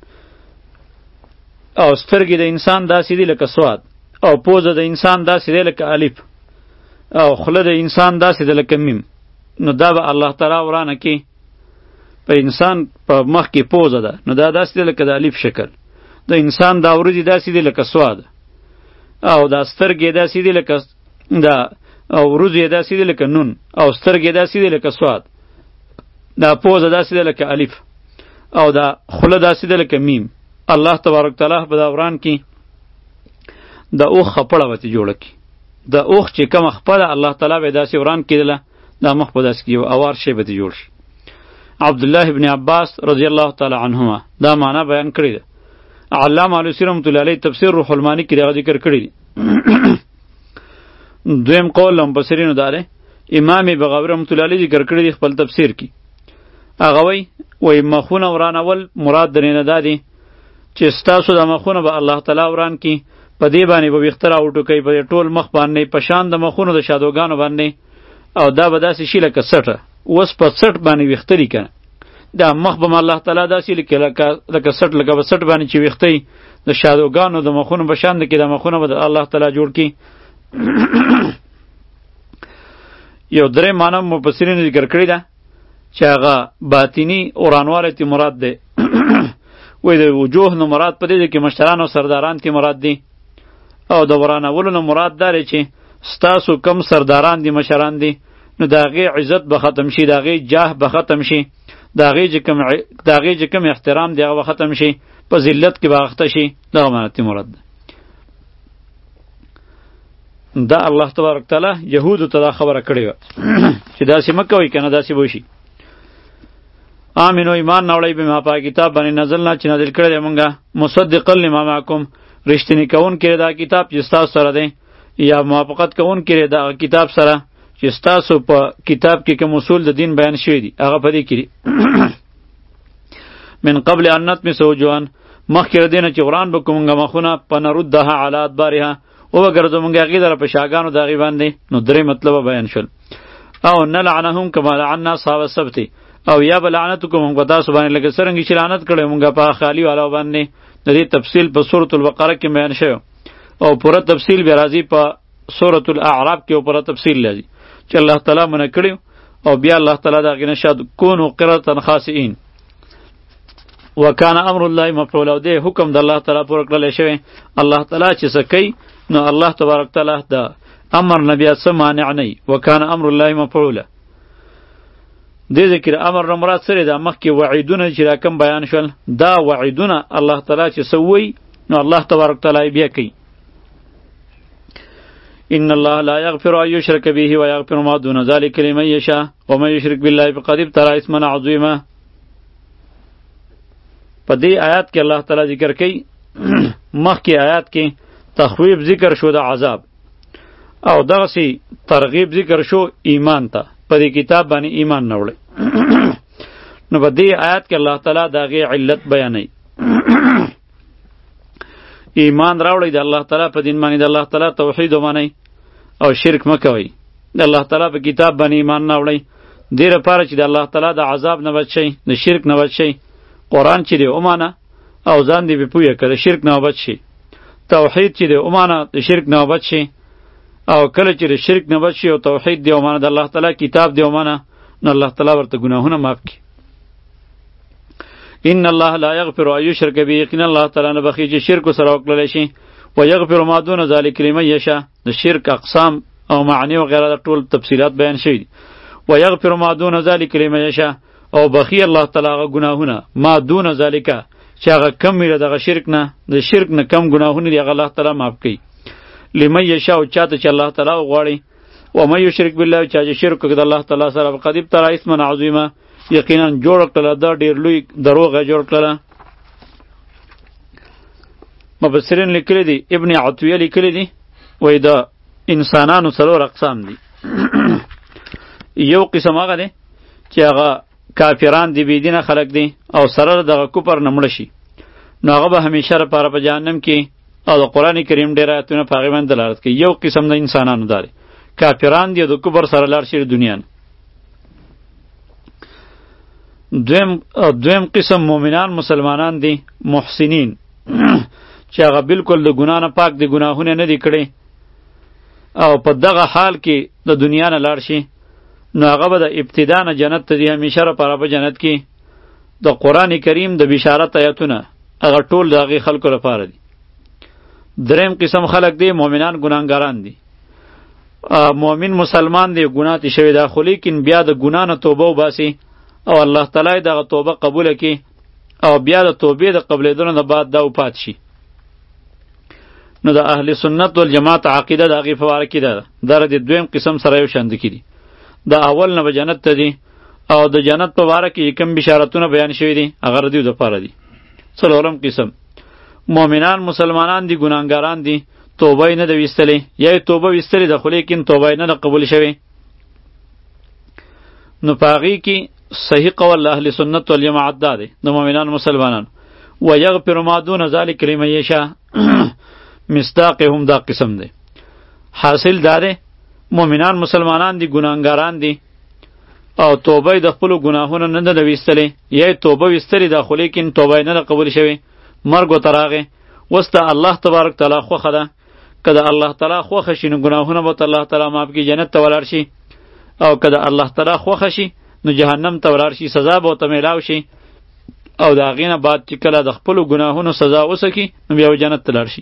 Speaker 1: او سترګې د انسان داسې دی لکه سواد او پوزه د انسان داسې دی لکه الف او خوله د انسان داسې ده لکه میم. نو دا به الله تعالی ورانه کی. په انسان په مخ کې پوزه ده نو دا داسې ده لکه د الف شکل، د انسان دا ورځې داسې دي لکه سواد او دا سترګې داسې دي لکه دا او ورځې داسې دي لکه نون او سترګې داسې دي لکه سواد، دا پوزه داسې ده لکه الف او دا خوله داسې ده لکه میم. الله تبارک تعالی به دا وران کی. د اوښ خپړه به ترې جوړه کی. د اوښ چې کومه خپله الله تعالی به داسې وران کېدله دا مخ به داسې یو اوار شی به ترې جوړ شي. عبدالله ابن عباس رضی الله تعالی عنهما دا معنا بیان کړې ده. علامه علوسی رحمة الله علیه تفسیر روح المانی کې دغه ذکر کړی دی. دویم قول مفسرینو دا دی امام بغوی رحمة الله علیه ذکر کړی دی خپل تفسیر کې. هغه وایي وایي مخونه ورانول مراد درې نه دا دی چې ستاسو د مخونه به الله تعالی وران کي. په دې باندې به ویښته راوټوکئ په ټول مخ باندې په شان د مخونو د شادوګانو باندې او دا به داسې شي لکه سټه. اوس په سټ باندې ویښته دي که نه دا مخ به م الله تعالی داسې لکه لکه سټ لکه په سټ باندې چې ویښته د شادوګانو د مخونو په شان د کې د مخونه به د الله تعالی جوړ کړي. یو درې معنی مفسرینو ذکر کړې ده چې هغه باطینی اورانواله تی مراد دی وای د وجوه نو مراد پدې دی کې مشران او سرداران تی مراد دی او د ورانولو نو مراد داره چې ستاسو کم سرداران دی مشران دی نو داغه عزت به ختم شي داغه جاه به ختم شي داغه چې کم داغه چې کم احترام دی هغه ختم شي په ذلت کې باغته شي دا معنی تی مراد دی دا الله تبارک تعالی یهودو ته دا خبره کړې وه چې داسې مه کوئ که نه داسې به وشي آمنو ایمان راوړئ بما په کتاب باندې نزلنا چې نازل کړی دی مونږه مصدقا لما معکم رښتینی کوونکی دا کتاب چې ستاسو سره دی یا موافقت کوونکی دا کتاب سره چې ستاسو په کتاب کې کوم اصول د دین بیان شوي دي هغه په دې کې دي من قبل ان نطمس وجوها مخکې له دې نه چې وران به کړو مونږه مخونه فنردها علی ادبارها وګرځو مونږ هغې لره په شاګانو د هغې باندې نو درې مطلبه بیان شول او نلعنهم کما لعنا اصحاب السبت او یا به لعنت وکړو مونږ په تاسو باندې لکه څرنګه چې لعنت کړی مونږ په خالي والا باندې د دې تفصیل په سورة البقره کې بیان شوی او پوره تفصیل بیا راځي په سورة الاعراف کې پوره تفصیل راځي چې الله تعالی منع کړی او بیا الله تعالی د هغې نه شاد کونو قرة خاسئین وکانه امر الله مفعولا او دې حکم د الله تعالی پوره کړلی شوی الله تعالی چې څه کوي نو الله تبارک تعالی دا امر نبی څه مانع نه وکانه امر الله مفعولا دې ذکر امر نه مراد سره دا مخکې وعیدونه چې راکم بیان شول دا وعیدونه الله تعالی چې سوی نو الله تبارک تعالی بیا کوي ان الله لا یغفر ان یشرک به و یغفر ما دون ذلک لمن یشاء ومن یشرک بالله فقد ابتلى اثما عظیما په دې آیات کې الله تعالی ذکر کوي مخکې آیات کې تخویب ذکر شو د عذاب او دغسی ترغیب ذکر شو ایمان ته په دې کتاب باندې ایمان نه وړي نو په دې آیات کې الله تعالی دغه علت بیانوي ایمان راوړئ د الله تعالی په دین باندې د الله تعالی توحید ومنئ او شرک مه کوئ د الله تعالی په کتاب باندې ایمان نه وړئ دې لپاره چې د الله تعالی د عذاب نه بچ شئ د شرک نه بچ شئ قرآن چې دی ومانه او ځان دې پې پویه که د شرک نه بچ شي توحید چې دی ومانه د شرک نه بچ شي او کله چې د شرک نه بچ شي او توحید دی ومانه د الله تعالی کتاب دی ومانه نو الله تعالی ورته ګناهونه معاف کړي ان الله لا یغفر ان یشرک به یقینا الله تعالی نه بخښي چې شرک سره وکړلی شي و یغفر ما دون ذلک لمن یشاء د شرک اقسام او معنی وغیره د ټول تفصیلات بیان شوي دي و یغفر ما دون ذلک لمن یشاء او بخی الله تعالی هغه ګناهونه ما دون ذالک چې هغه کم وي دغه شرک نه د شرک نه کم ګناهونه دي هغه الله تعالی معاف کوي لمن یشاء چاته چې الله تعالی وغواړي و من یشرک بالله چا چې شرک وکړي د الله تعالی سره فقد ابتلى اثما عظیما یقینا جوړ کړله دا ډېر لوی دروغ جوړ کړله مفسرین لیکلی دي ابن عطیه لیکلی دي وایي د انسانانو څلور اقسام دي یو قسم هغه دی چې هغه کافران دی بيدینه خلق دی او سره دغه کوپر نه مړه شي نو هغه به همیشه لپاره په جهنم کې او د قرآن کریم ډېر آیتونه په هغې باندې دلالت کوي یو قسم د انسانانو دا دی کافران دی د کوپر سره لاړ شي د دنیا نه دویم دویم قسم مؤمنان مسلمانان دي محسنین چې هغه بالکل د ګناه نه پاک دي ګناهونه نه دي کړي او په دغه حال کې د دنیا نه لاړ شي نو هغه به د ابتدا نه جنت ته ځي همیشه لپاره په جنت کې د قرآن کریم د بشارت آیتونه هغه ټول د هغې خلکو لپاره دي دریم قسم خلک دی مؤمنان ګناهګاران دي مؤمن مسلمان دی ګناه تی شوی ده خو لیکن بیا د ګناه نه توبه وباسي او الله تعالی دغه توبه قبوله کړي او بیا د توبې د قبلېدلو نه بعد دا وفات شي نو د اهل سنت والجماعت عقیده د هغې په باره کې ده دا د دویم قسم سره یو شان کې دي د اول نه به جنت ته دي او د جنت په باره کې کوم بشارتونه بیان شوي دي هغه د دوی دپاره دي څلورم قسم مؤمنان مسلمانان دي ګناهګاران دي توبه یې نه ده ویستلې یا یې توبه ویستلې ده خو لیکن توبه یې نه ده قبول شوې نو په هغې کې صحیح قول اهل سنت والجماعت دا دی د مؤمنان مسلمانان و یغفر ما دون ذلک لمن یشاء مصداق هم دا قسم دی حاصل دا دی مؤمنان مسلمانان دي ګناهګاران دي او توبه د خپلو ګناهونو نه ده ویستلې یا یې توبه ویستلې ده خو لیکن توبه یې نه ده قبول شوې مرګ ورته راغی اوس د الله تبارک تعالی خوښه ده که د الله تعالی خوښه شي نو ګناهونه به ورته الله تعالی معاف کړي جنت ته ولاړ شي او که د الله تعالی خوښه شي نو جهنم ته ولاړ شي، سزا به ورته میلاو شي، او د هغې نه بعد چې کله د خپلو ګناهونو سزا وسکي نو بیا به جنت ته لاړ شي.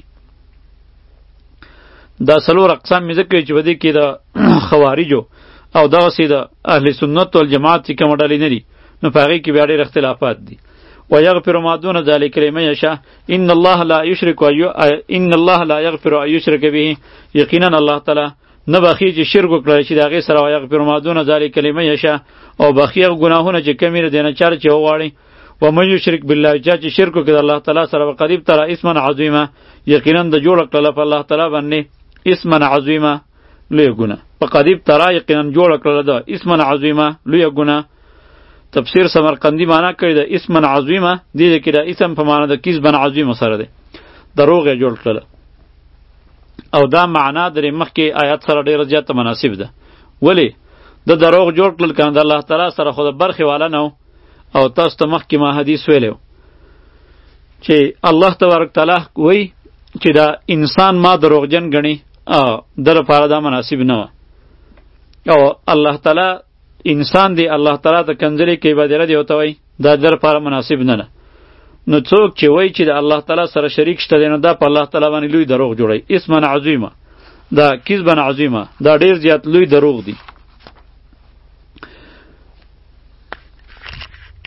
Speaker 1: دا څلور اقسام مې ذکر چې په دې کې د خوارجو او دغسې د اهل سنت والجماعت چې کومه ډلې نه دي نو په هغې کې بیا ډېر اختلافات دي. ویغفر ما دون ذلک لمن یشاء ان الله لا یشرک ان الله لا یغفر ان یشرک به، یقینا الله تعالی نه بخي چې شرک وکړي چې د هغې سره ویغفر ما دون ذلک لمن یشاء، او بخي هغه ګناهونه چې کم یې دینه چاره چې وغواړي. ومن یشرک بالله، چا چې شرک وکړي الله تعالی سره وقد ابتلى اسما عظیما، یقینا د جوړ کړله په الله تعالی باندې اسما عظیما لوی ګناه. فقد ابتلى یقینا جوړ کړله ده اسما عظیما لوی ګناه. تفسیر سمرقندی معنا کړی د اسما عظیما، دې کې د اسم په معنا د کذبا عظیما سره ده، دروغ یې جوړ کړله. او دا معنا درې مخکې آیات سره ډېره زیاته مناسب ده. ولی د دروغ جوړ کړل کنه د الله تعالی سره خو د برخې والا نه، او تاسو ته مخکې ما حدیث ویلی چې الله تبارک تعالی وایي چې دا انسان ما دروغجن ګڼي، د لپاره دا مناسب نه وه. او الله تعالی انسان دی الله تعالی ته کنځلې کوي بدله دی ورته وایي، دا د لپاره مناسب نه ده. نو څوک چې وایي چې د الله تعالی سره شریک شته دی نو دا په الله تعالی باندې لوی دروغ جوړوي. اسما عظیمه، دا کذبا عظیمه، دا ډېر زیات لوی دروغ دی.